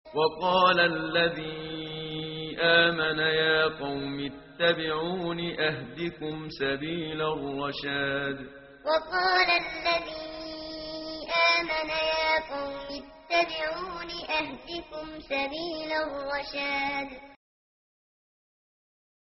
وقال الذي آمن يا قوم اتبعون أهدكم سبيل الرشاد وقال الذي آمن يا قوم اتبعون أهدكم سبيل الرشاد